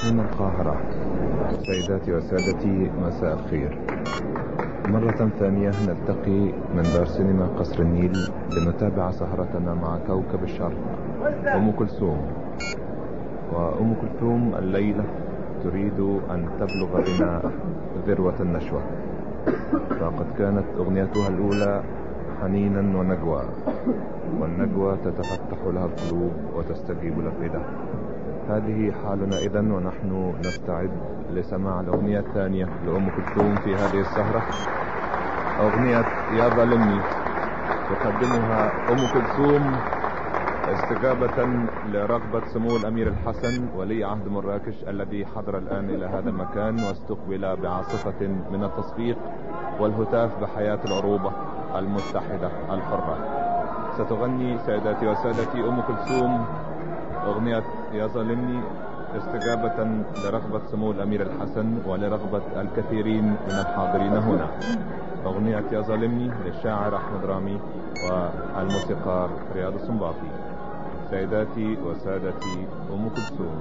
من القاهرة. سيداتي وسادتي، مساء الخير. مرة ثانية نلتقي من دار سينما قصر النيل لنتابع سهرتنا مع كوكب الشرق أم كلثوم. وأم كلثوم الليلة تريد أن تبلغ بنا ذروة النشوة، فقد كانت أغنيتها الأولى حنينا ونجوى، والنجوى تتفتح لها القلوب وتستجيب الأفئدة. هذه حالنا إذن، ونحن نستعد لسماع الأغنية الثانية لأم كلثوم في هذه السهرة، أغنية يا ظالمني، تقدمها أم كلثوم استجابة لرغبة سمو الأمير الحسن ولي عهد مراكش الذي حضر الآن إلى هذا المكان واستقبل بعاصفة من التصفيق والهتاف بحياة العروبة المتحدة الحرة. ستغني سيداتي وسادتي أم كلثوم أغنية يا ظالمني استجابة لرغبة سمو الأمير الحسن ولرغبة الكثيرين من الحاضرين هنا. أغنية يا ظالمني للشاعر أحمد رامي والموسيقار رياض السنباطي. سيداتي وسادتي، أم كلثوم.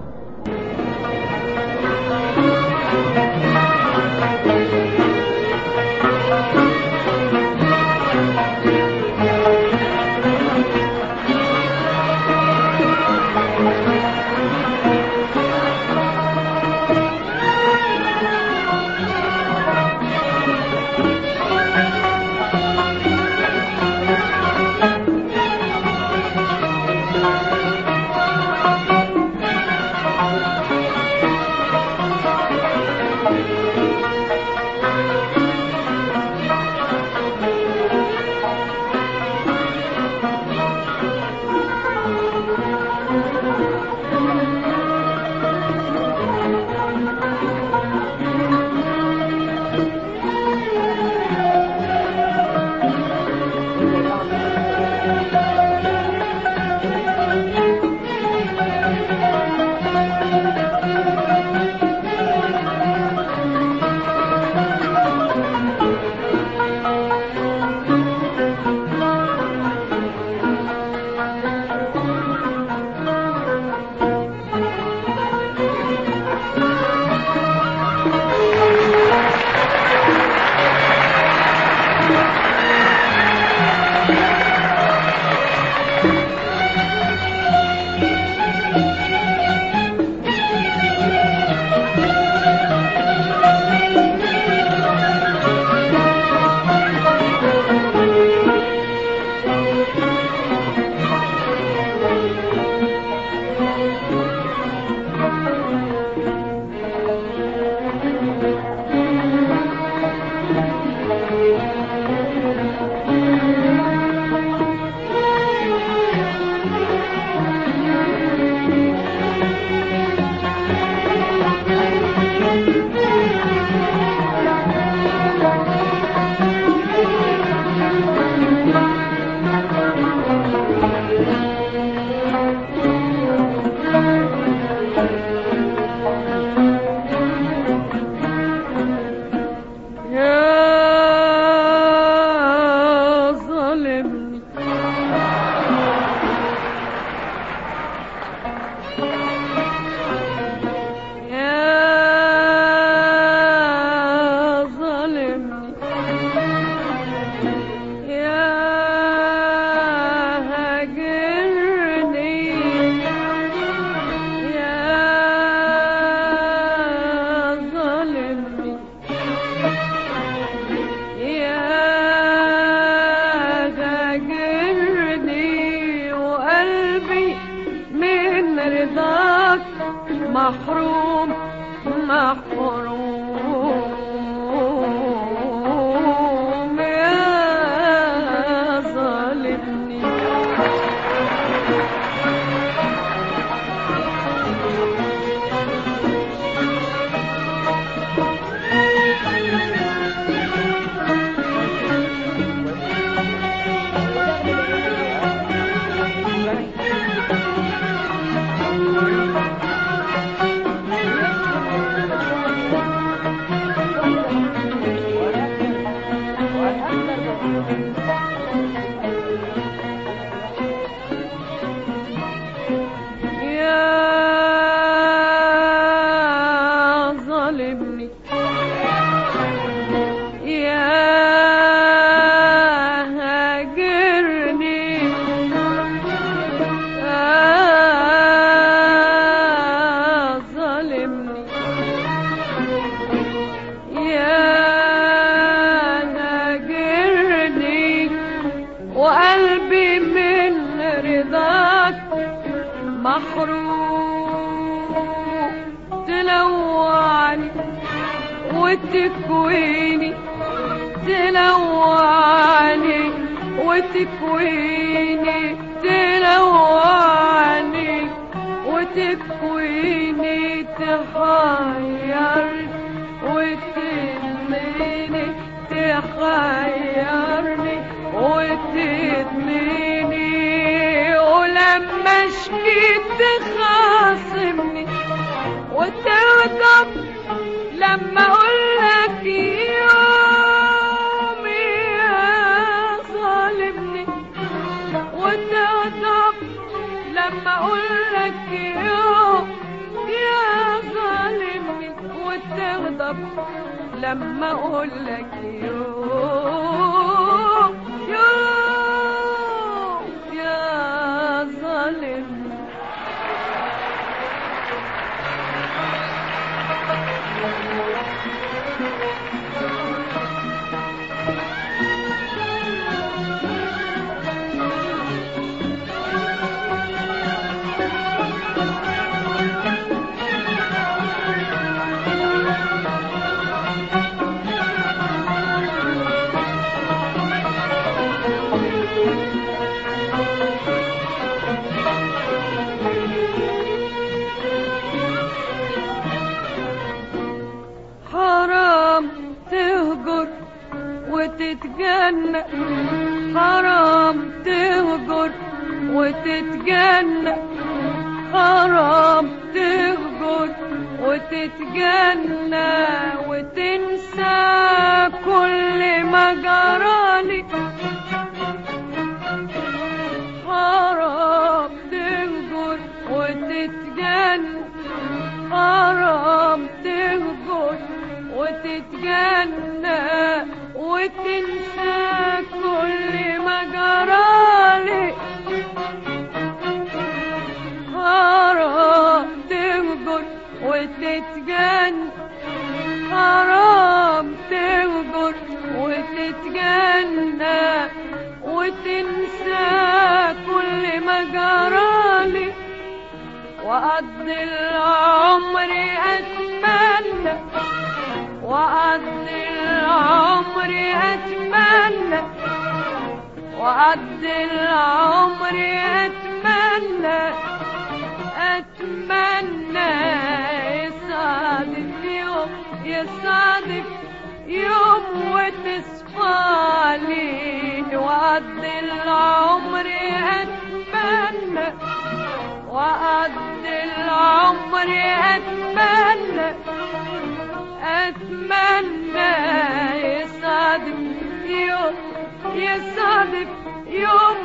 ظالمني يا هاجرني ظالمني يا هاجرني وقلبي من رضاك محروق تلوعني وتكويني تلوعني وتكويني تلوعني وتكويني تحيرني وتدميني تحيرني وتدميني ولما شكيت تخاصمني وتغضب لما اقولك يوم يا ظالمني وتغضب لما اقولك يوم يا ظالمني وتغضب لما اقولك يوم يوم يا ظالمني حرام تهجر وتتجنى حرام تهجر وتتجنى حرام تهجر وتتجنى وتنسى كل ما جرالي حرام تهجر وتتجنى حرام تهجر وتتجنى وتنسى كل ما جرالي حرام تهجر وتتجنى حرام تهجر وتتجنى وتنسى كل ما جرالي وأقضي العمر أتمنى وأقضي العمر أتمنى وأقضي العمر أتمنى أتمنى يصادف يوم يصادف يوم وتصفالي وأقضي العمر أتمنى وأقضي العمر أتمنى أتمنى يصادف يوم يصادف يوم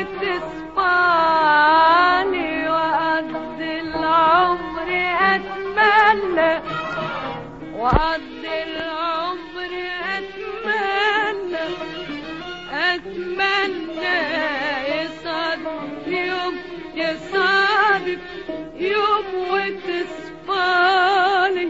وتصفاني وأقضي العمر أتمنى وأقضي العمر أتمنى أتمنى يصادف يوم يصادف يوم وتصفالي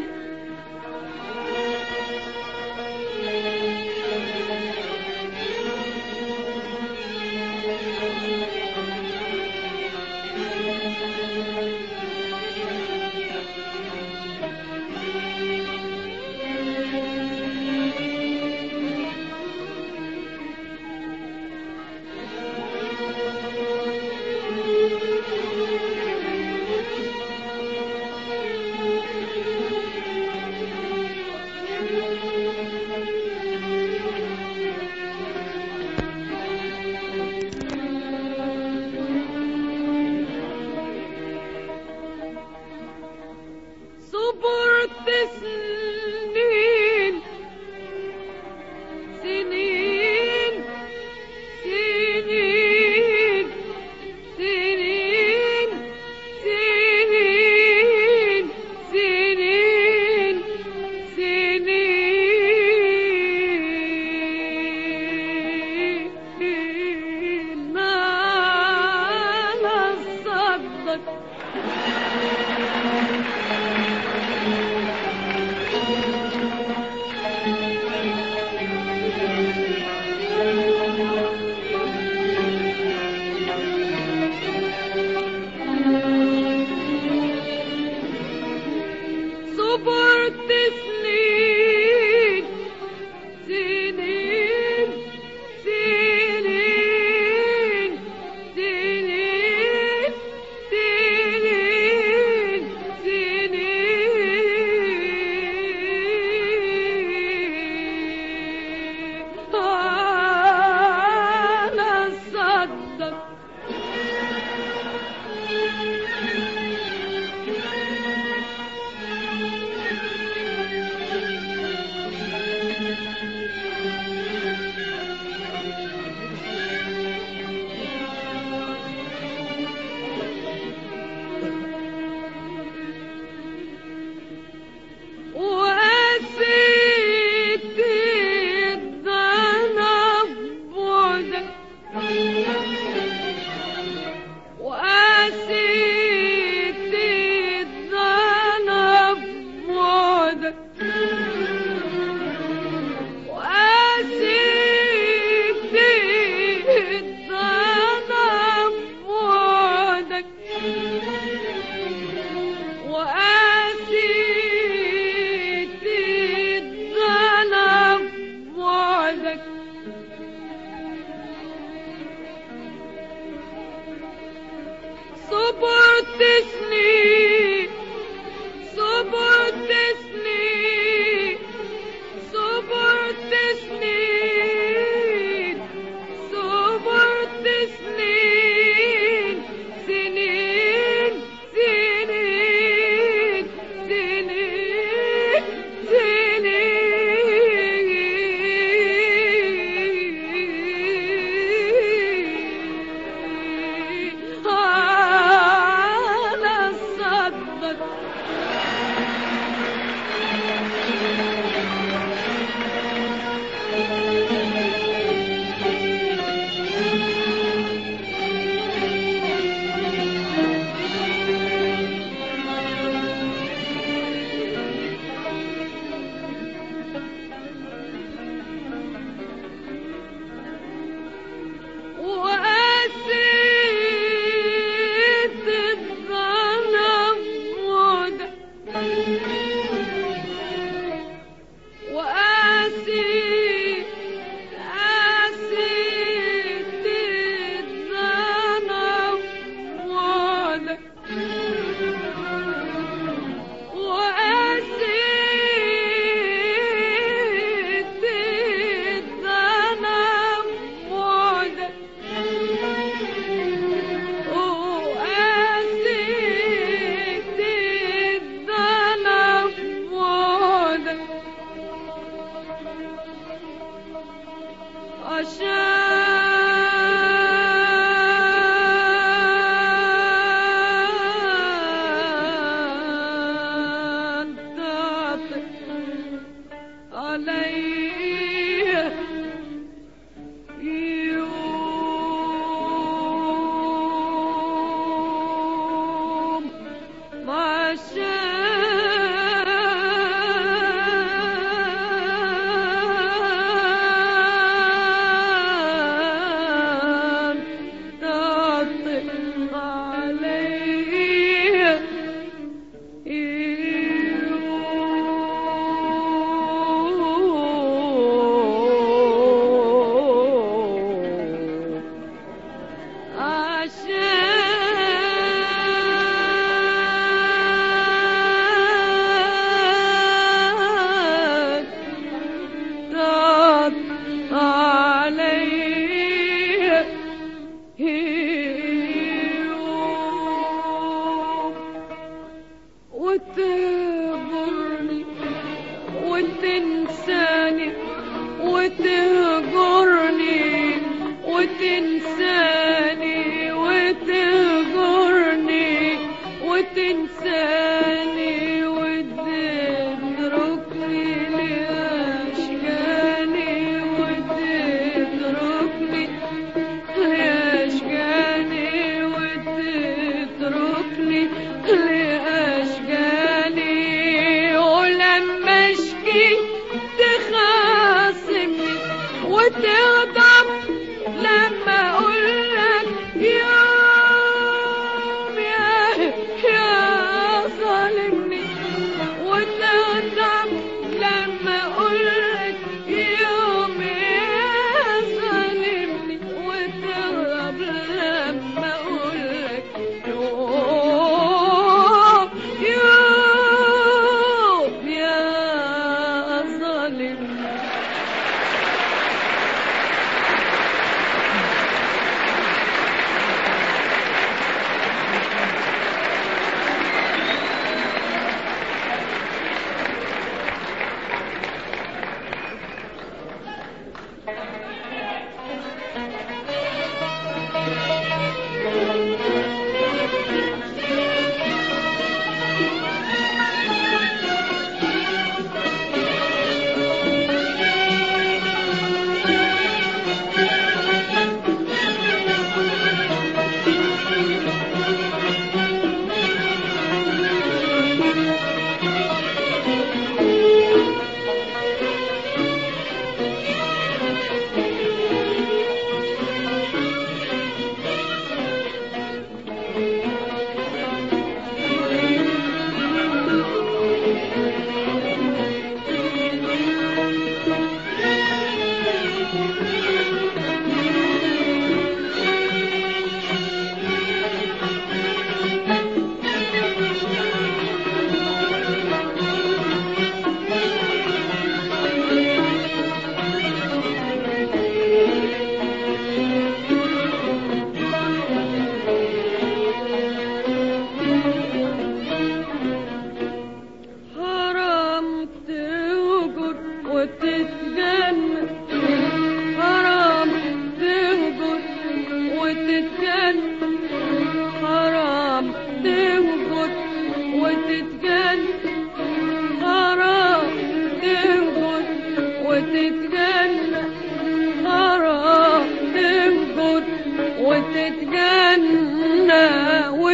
صبرت سنين سنين سنين سنين سنين سنين أنا صدق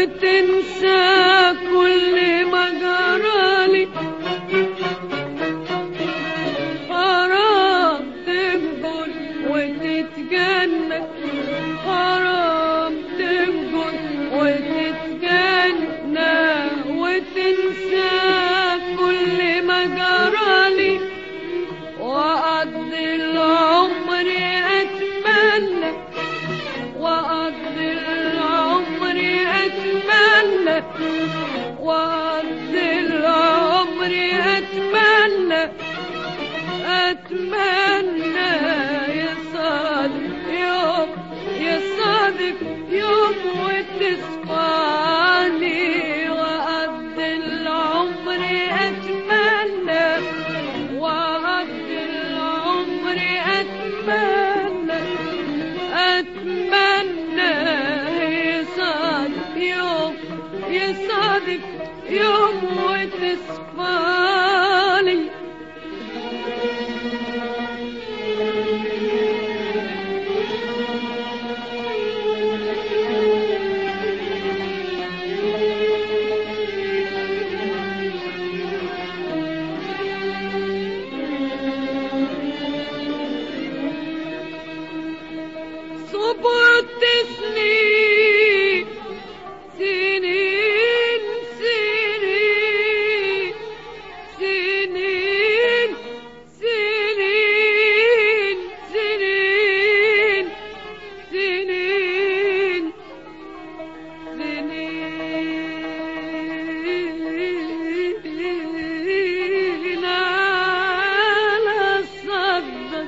وتنسى كل ما جرالي. حرام تنقل وتتجنى، حرام تنقل وتتجنى وتنسى كل ما جرالي. وأقضي العمر أتمنى، وأقضي العمر أتمنى، وأقضي العمر أتمنى، أتمنى يصادف يوم، يصادف يوم وتصفاني. وأقضي العمر أتمنى، وأقضي العمر أتمنى، أتمنى يصادف يوم، يصادف يوم وتصفاني. صبرت سنين، سنين سنين سنين سنين سنين سنين سنين على الصدق.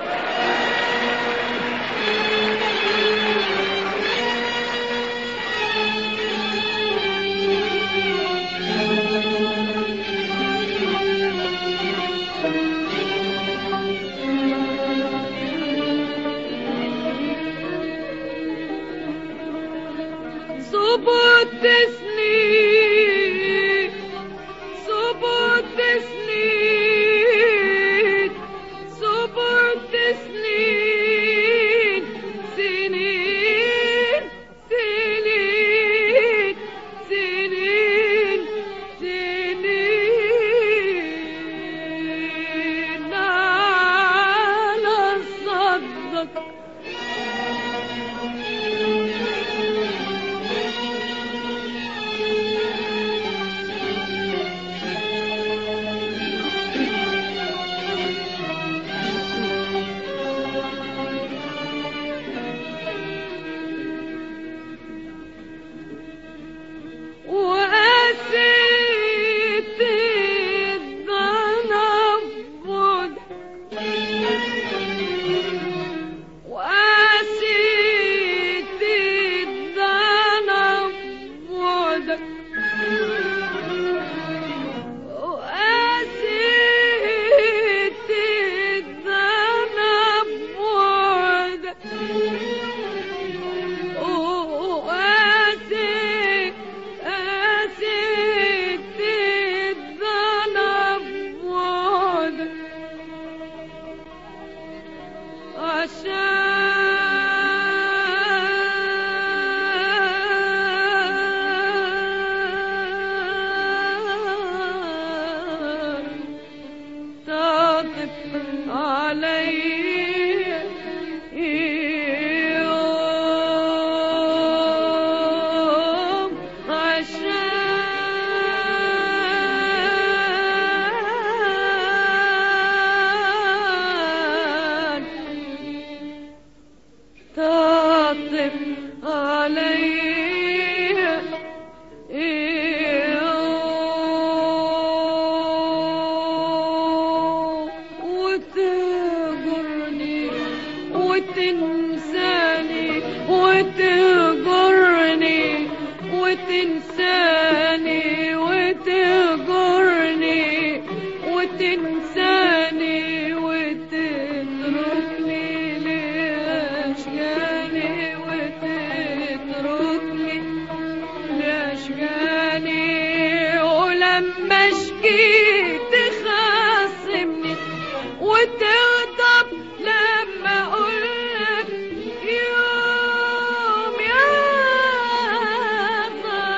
صبرت سنين، صبرت سنين، صبرت سنين، سنين سنين سنين سنين على الصدق. وقاسيت الضنابل، وقاسيت الضنابل، وقاسيت الضنابل، وقاسيت قاسيت الضنابل عشان تعطف علي يوم، عشان تعطف علي وتجرني وتنساني، وتجرني وتنساني، وتجرني وتنساني وتتركني لأشجاني، وتتركني لأشجاني. ولما اشكي تخاصمني وتغضب لما اقولك يوم يا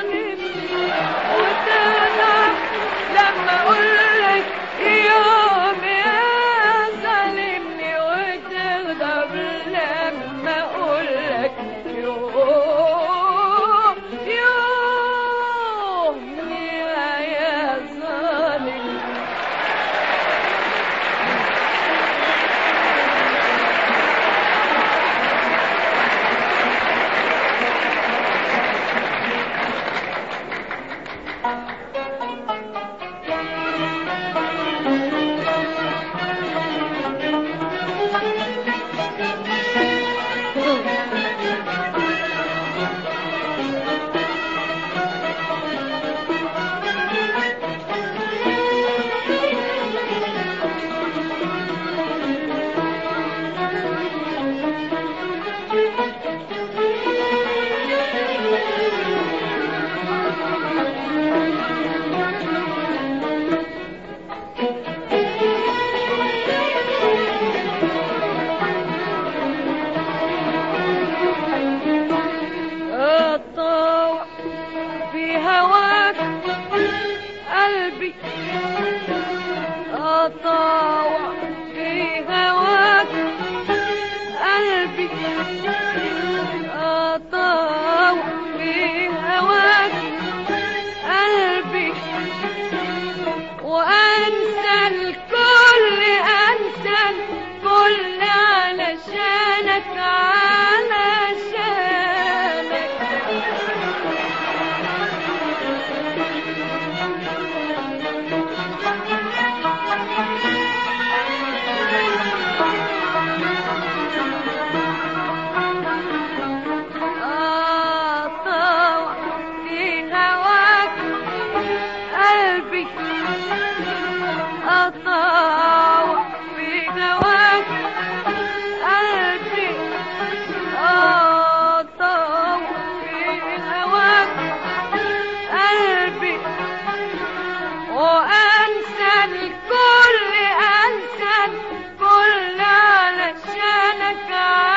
أطاوع في هواك قلبي، أطاوع في هواك قلبي، وأنسى الكل، أنسى الكل علشانك، علشانك. أطاوع في هواك قلبي، أطاوع في هواك قلبي، أطاوع في هواك قلبي، وأنسى الكل، أنسى الكل علشانك،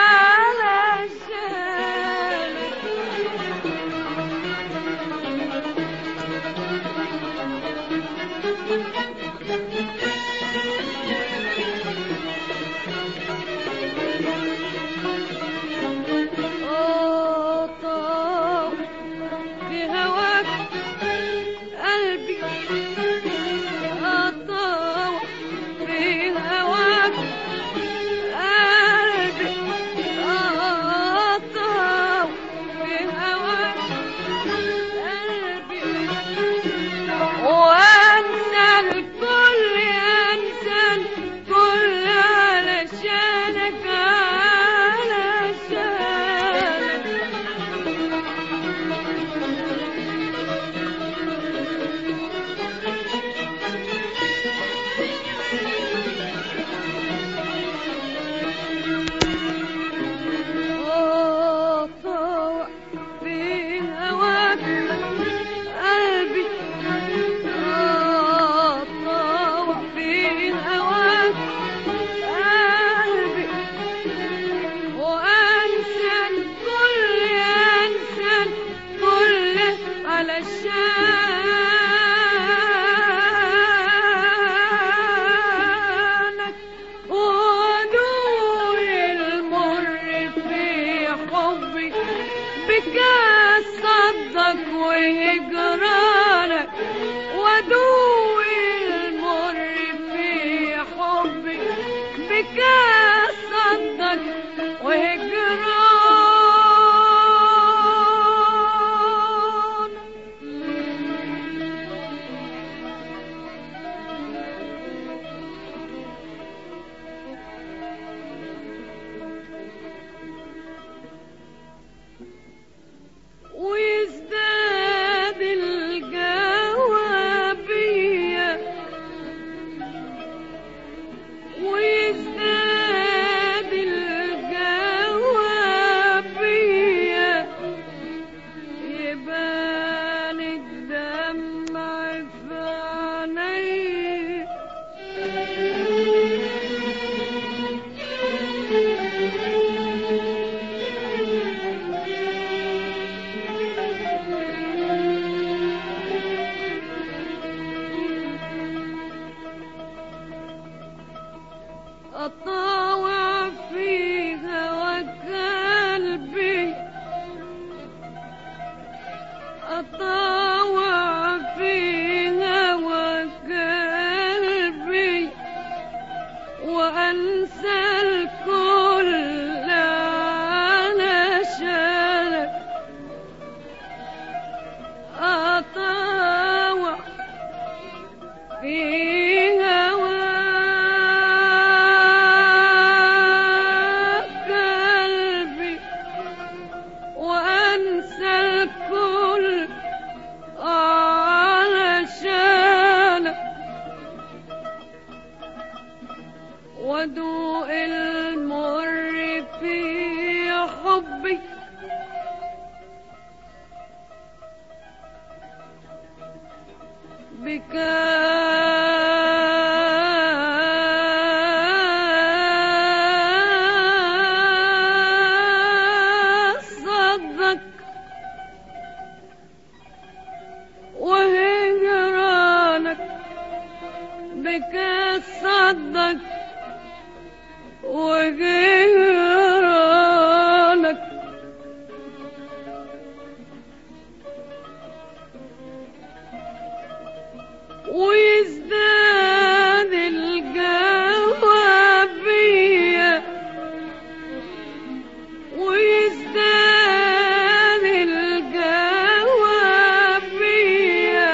علشانك. أطاوع في هواك قلبي، أطاوع في هواك قلبي، أطاوع في هواك قلبي، وأنسى الكل، أنسى الكل علشانك، علشانك. أطاوع في هواك قلبي، أطاوع في هواك قلبي، وأنسى الكل، أنسى الكل علشانك، ودوق المر في حبي، بكاس صدك وهجرانك، ودوق المر في حبي، بكاس صدك وهجرانك. ويزداد الجوابية، ويزداد الجوابية، يبان الدمع في عيني، أطاوع في هواك قلبي، أطاوع في هواك قلبي، وأنسى الكل علشانك، أطاوع في هواك قلبي، وأنسى الكل علشانك، ودوق المر في حبي، بكاس صدك وهجرانك، بك تصدق وغيرانك ويزداد الجوابية ويزداد الجوابية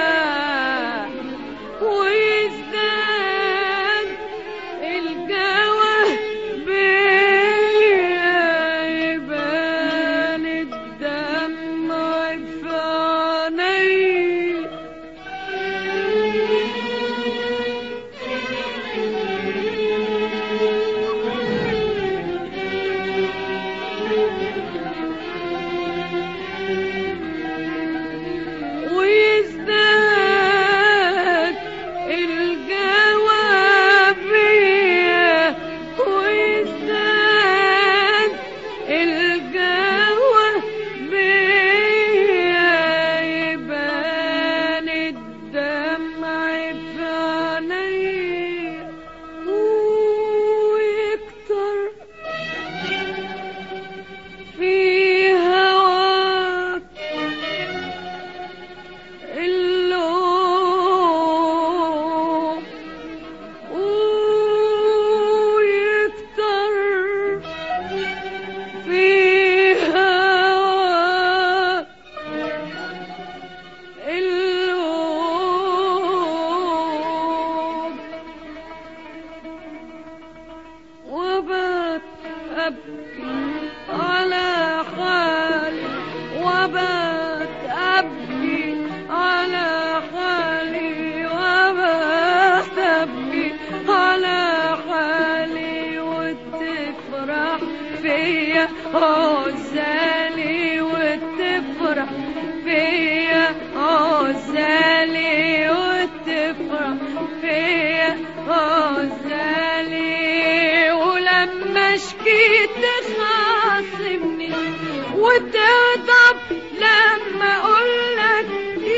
ويزداد الجوابية يبان الدمع في عيني ويزداد الجوابية ويزداد الجوابية يبان الدمع في عيني ويكتر في هواك اللوم ويكتر في هواك اللوم وبات أبكي على حالي وبات أبكي على حالي وبات أبكي على حالي وتفرح فيا عزالي وتفرح فيا عزالي وتفرح فيا عزالي ولما شكيت تخاصمني وتغضب لما اقولك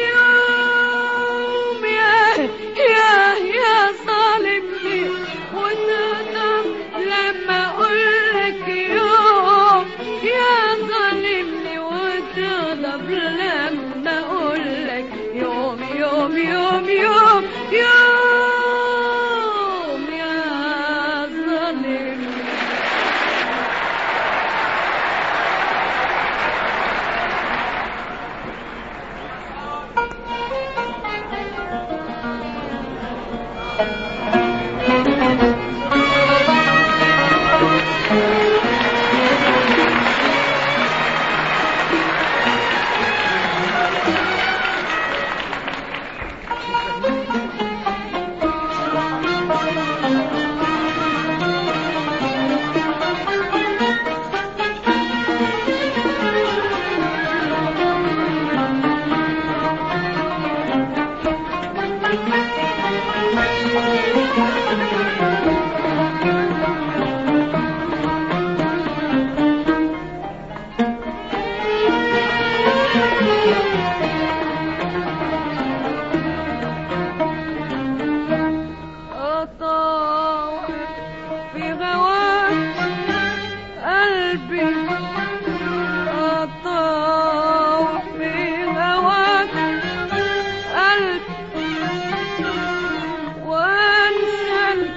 يوم يا ظالمني وتغضب لما اقولك يوم يا ظالمني وتغضب لما اقولك يوم يوم يوم يوم يوم يا ظالمني وانسى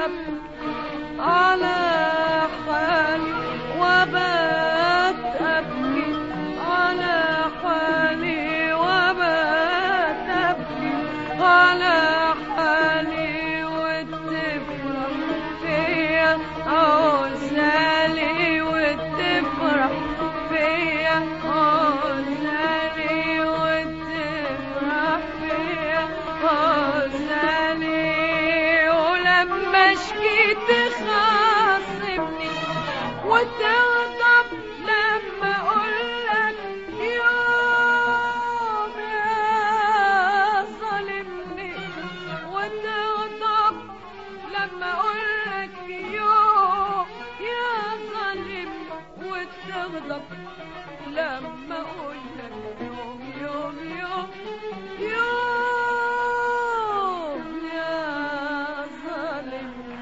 أبكي على حالي وبات أبكي على حالي وبات أبكي على حالي وتفرح فيا عزالي وتفرح فيا عزالي وتفرح فيا عزالي ولما شكيت خاصمني وتغضب لما أقولك يوم يا ظالمني وتغضب لما أقولك يوم يا ظالمني وتغضب لما أقولك يوم يوم يوم يوم يا ظالمني.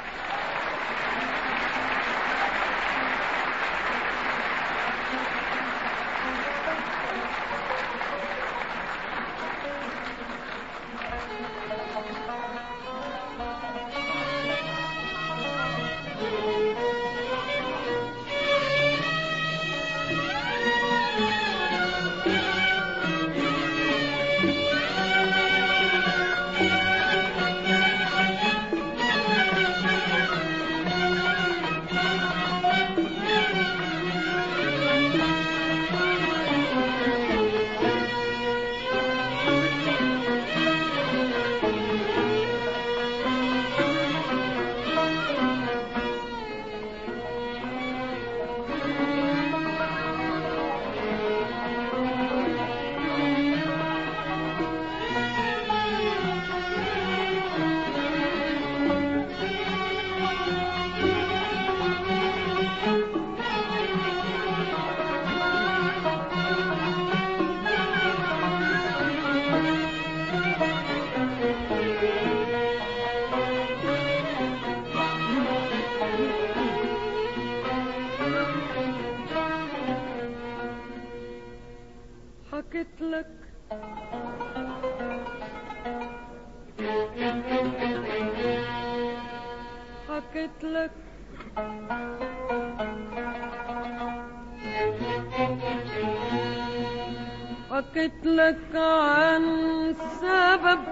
حكيت لك حكيت لك حكيت لك عن سبب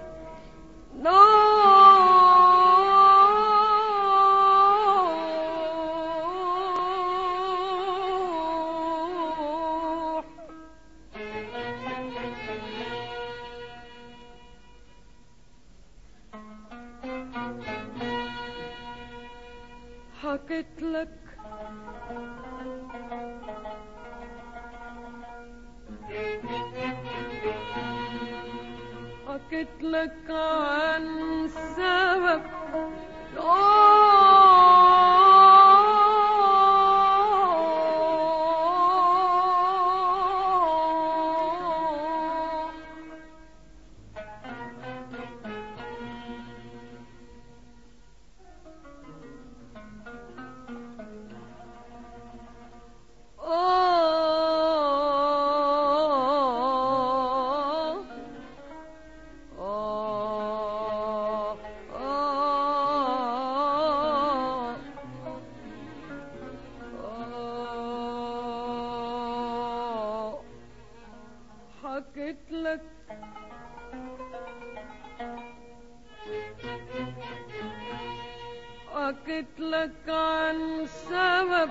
نوح حكيت لك حكيت لك عن سبب حكيت لك حكيت لك عن سبب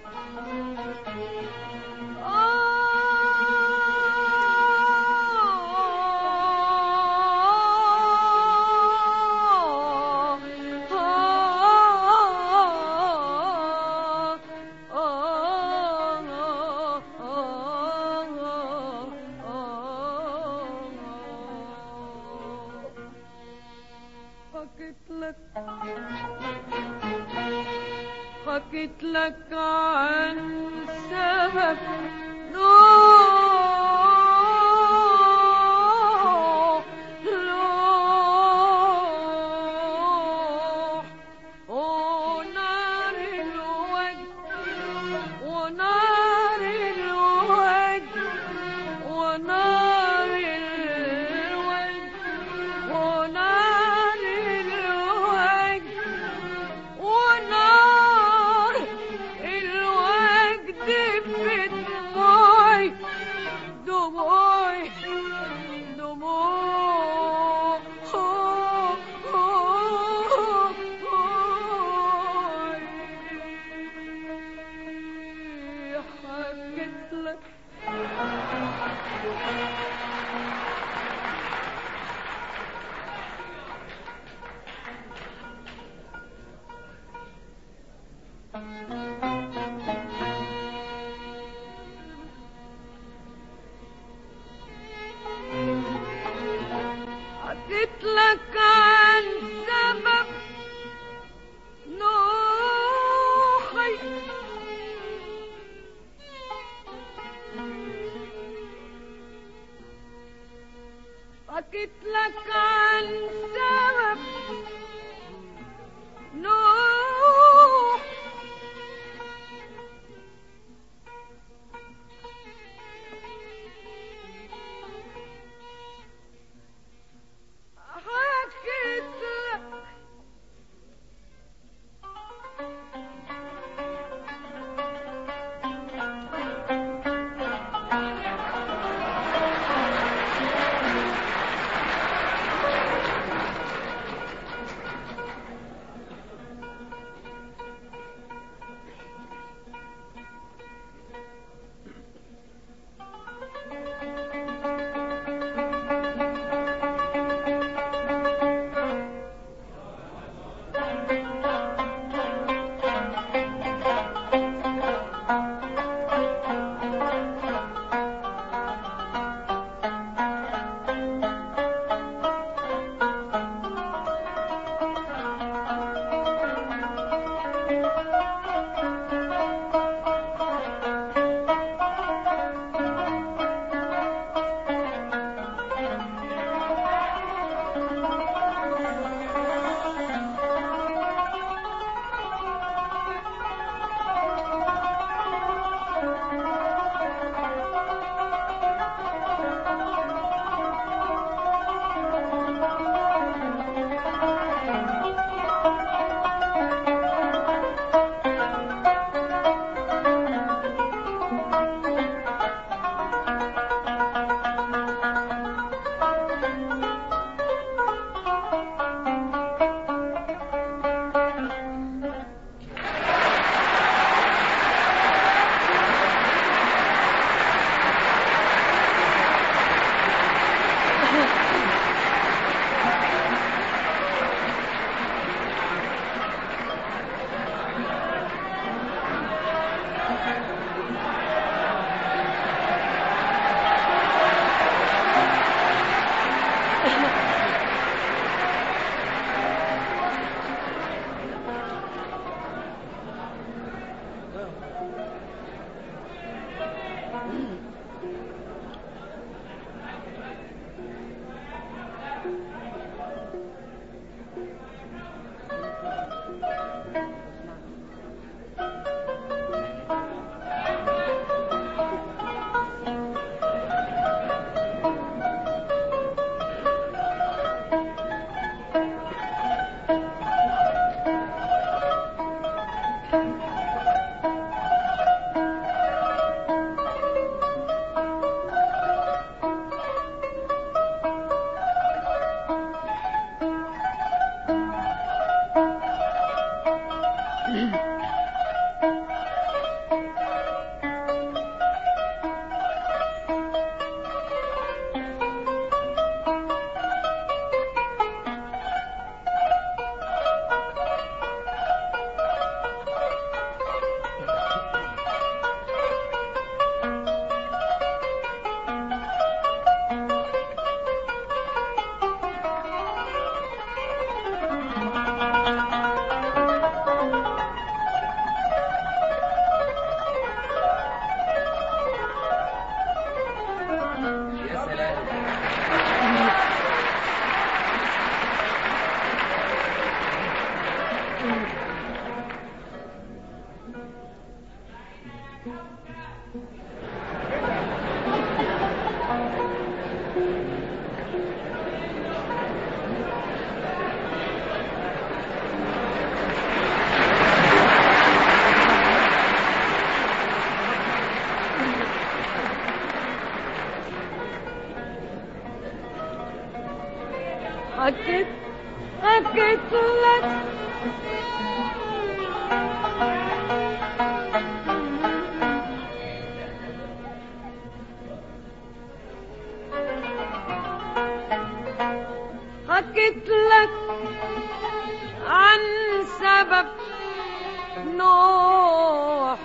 حكيت لك عن سبب نوح ونار الوجد ونار الوجد ونار الوجد ونار الوجد ونار الوجد في دموعي دموعي دموع حكيت لك حكيت لك عن سبب نوحي حكيت لك عن سبب نوح حكيت لك حكيت لك حكيت لك عن سبب نوح،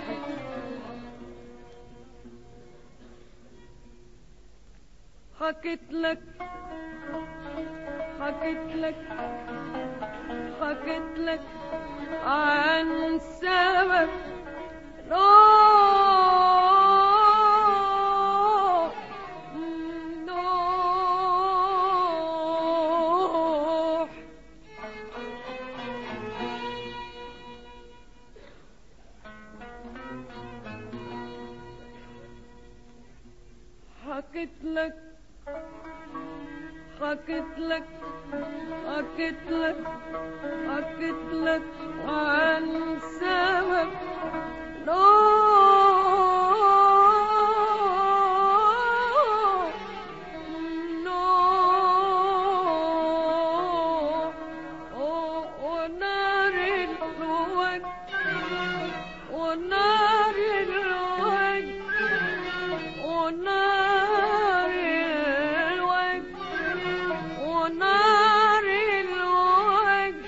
حكيت لك عن سبب نوح حكيت لك عن سبب نوح ونار الوجه ونار الوجه ونار الوجه ونار الوجه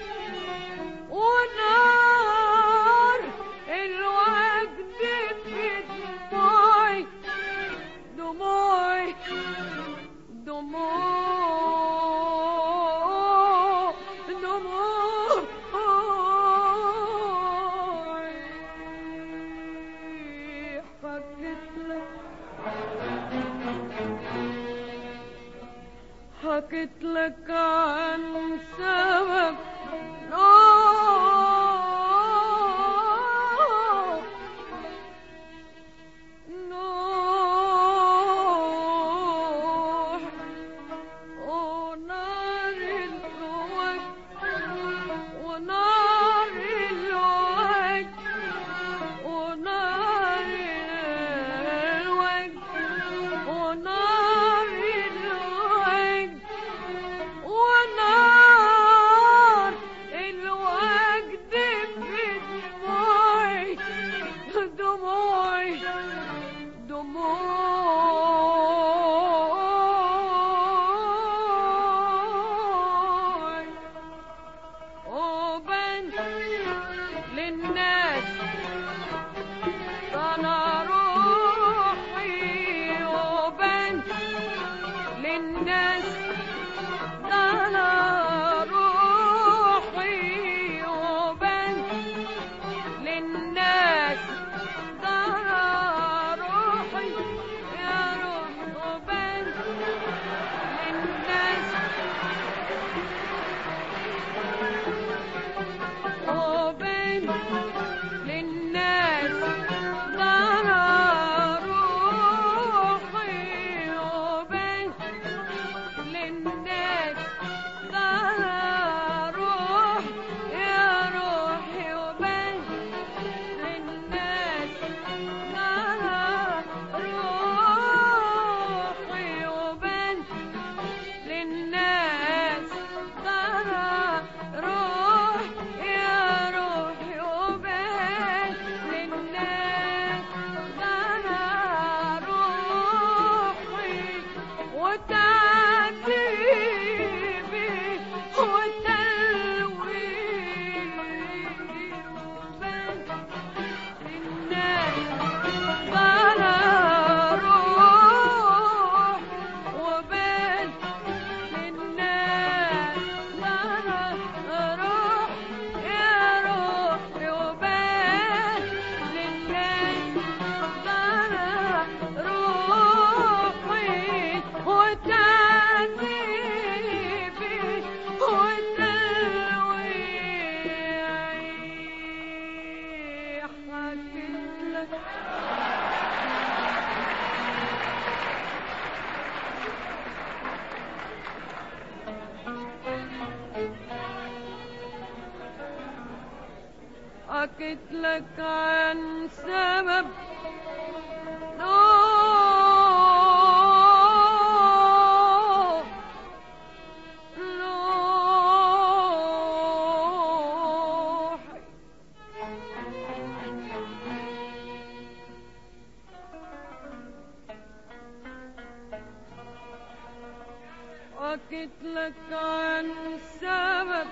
ونار الوجد في دموعي دموعي دموع دموعي حكيت لك عن سبب نوح ونار الوجه ونار الوجه ونار الوجه ونار الوجه ونار وحكيت لك عن سبب حكيت لك عن سبب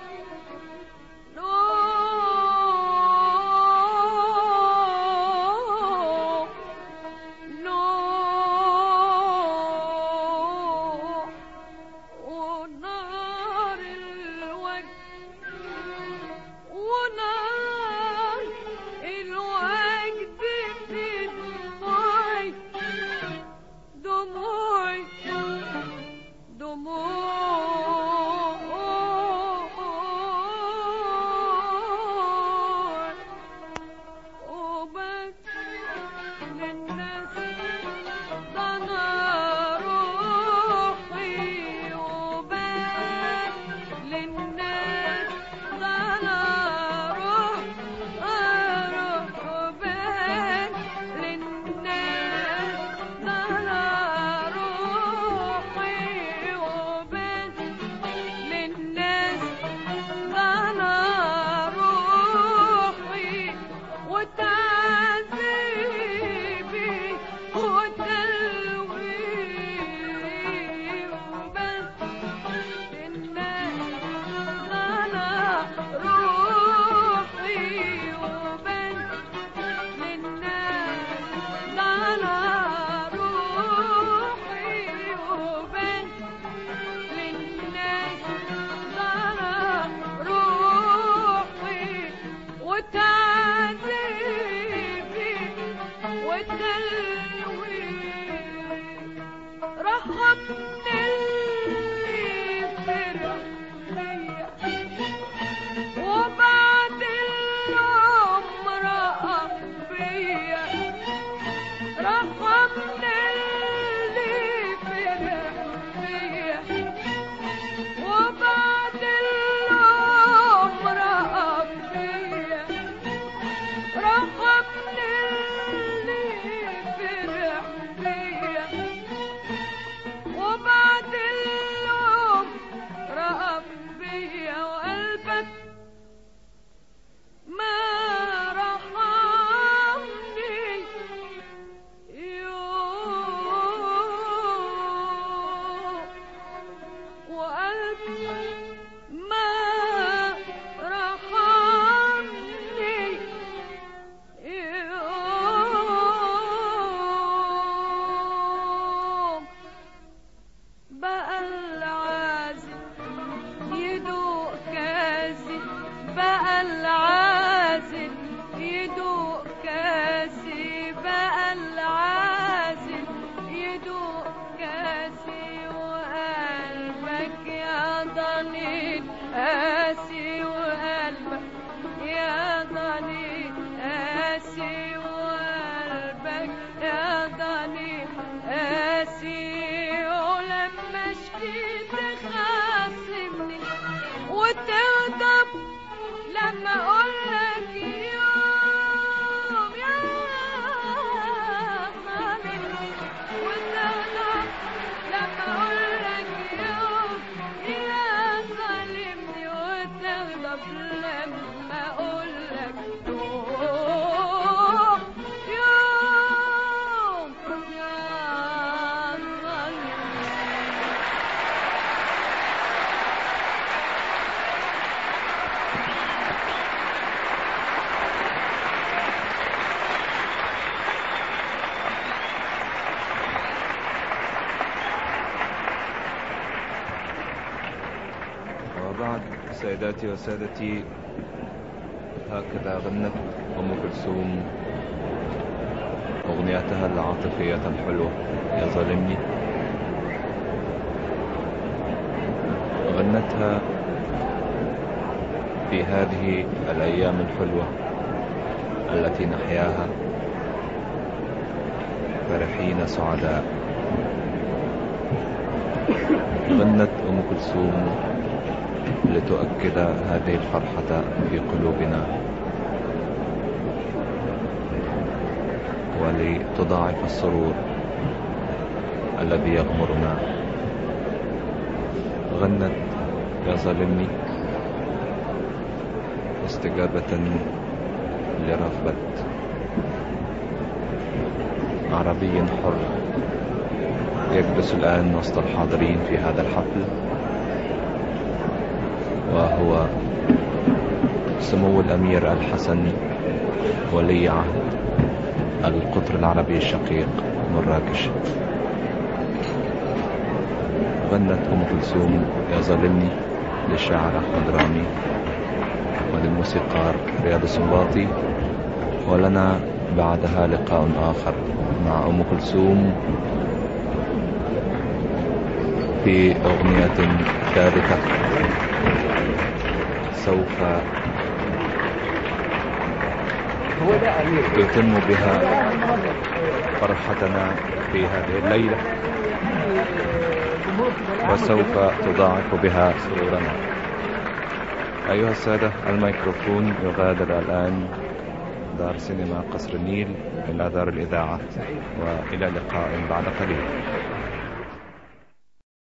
ونار الوجد ونار الوجد في دموعي دموعي وبس للناس ضنا روحي وبس للناس ضنا وبس للناس ضنا روحي وبس للناس ضنا روحي وتعذيبي وتلويني وبس للناس ضنا روحي وبس للناس ضنا روحي وبس للناس ضنا روحي وتعذيبي وتلويني رحمني اللي فرح بيا وبعد العمر رأف بيا رحمني اللي فرح بيا وبعد العمر رأف بيا رحمني اللي فرح بيا وبعد اليوم رأف بيا وقلبك ما رحمني يوم وقلبك ما رحمني يوم بقى العازل يدوق كاسي بقى العازل يدوق كاسي بقى العازل يدوق كاسي وقلبك يا ضنين قاسي وقلبك يا ضنين قاسي وقلبك يا ضنين قاسي ولما شكيت خاصمني وتغضب لما اقولك يوم يا ظالمني وتغضب لما اقولك يوم يا ظالمني وتغضب لما اقولك يوم يا ظالمني وبعد سيداتي وسادتي هكذا غنت أم كلثوم أغنيتها العاطفية الحلوة يا ظالمني. غنتها في هذه الأيام الحلوة التي نحياها فرحين سعداء. غنت أم كلثوم لتؤكد هذه الفرحة في قلوبنا ولتضاعف السرور الذي يغمرنا. غنت يا ظالمني استجابة لرغبة عربي حر يجلس الآن وسط الحاضرين في هذا الحفل، وهو سمو الأمير الحسن ولي عهد القطر العربي الشقيق مراكش. غنت أم كلثوم يا ظالمني للشاعر أحمد رامي وللموسيقار رياض السنباطي، ولنا بعدها لقاء آخر مع أم كلثوم في أغنية ثالثة سوف تتم بها فرحتنا في هذه الليلة، وسوف تضاعف بها سرورنا. أيها السادة، الميكروفون يغادر الآن دار سينما قصر النيل إلى دار الإذاعة، وإلى لقاء بعد قليل.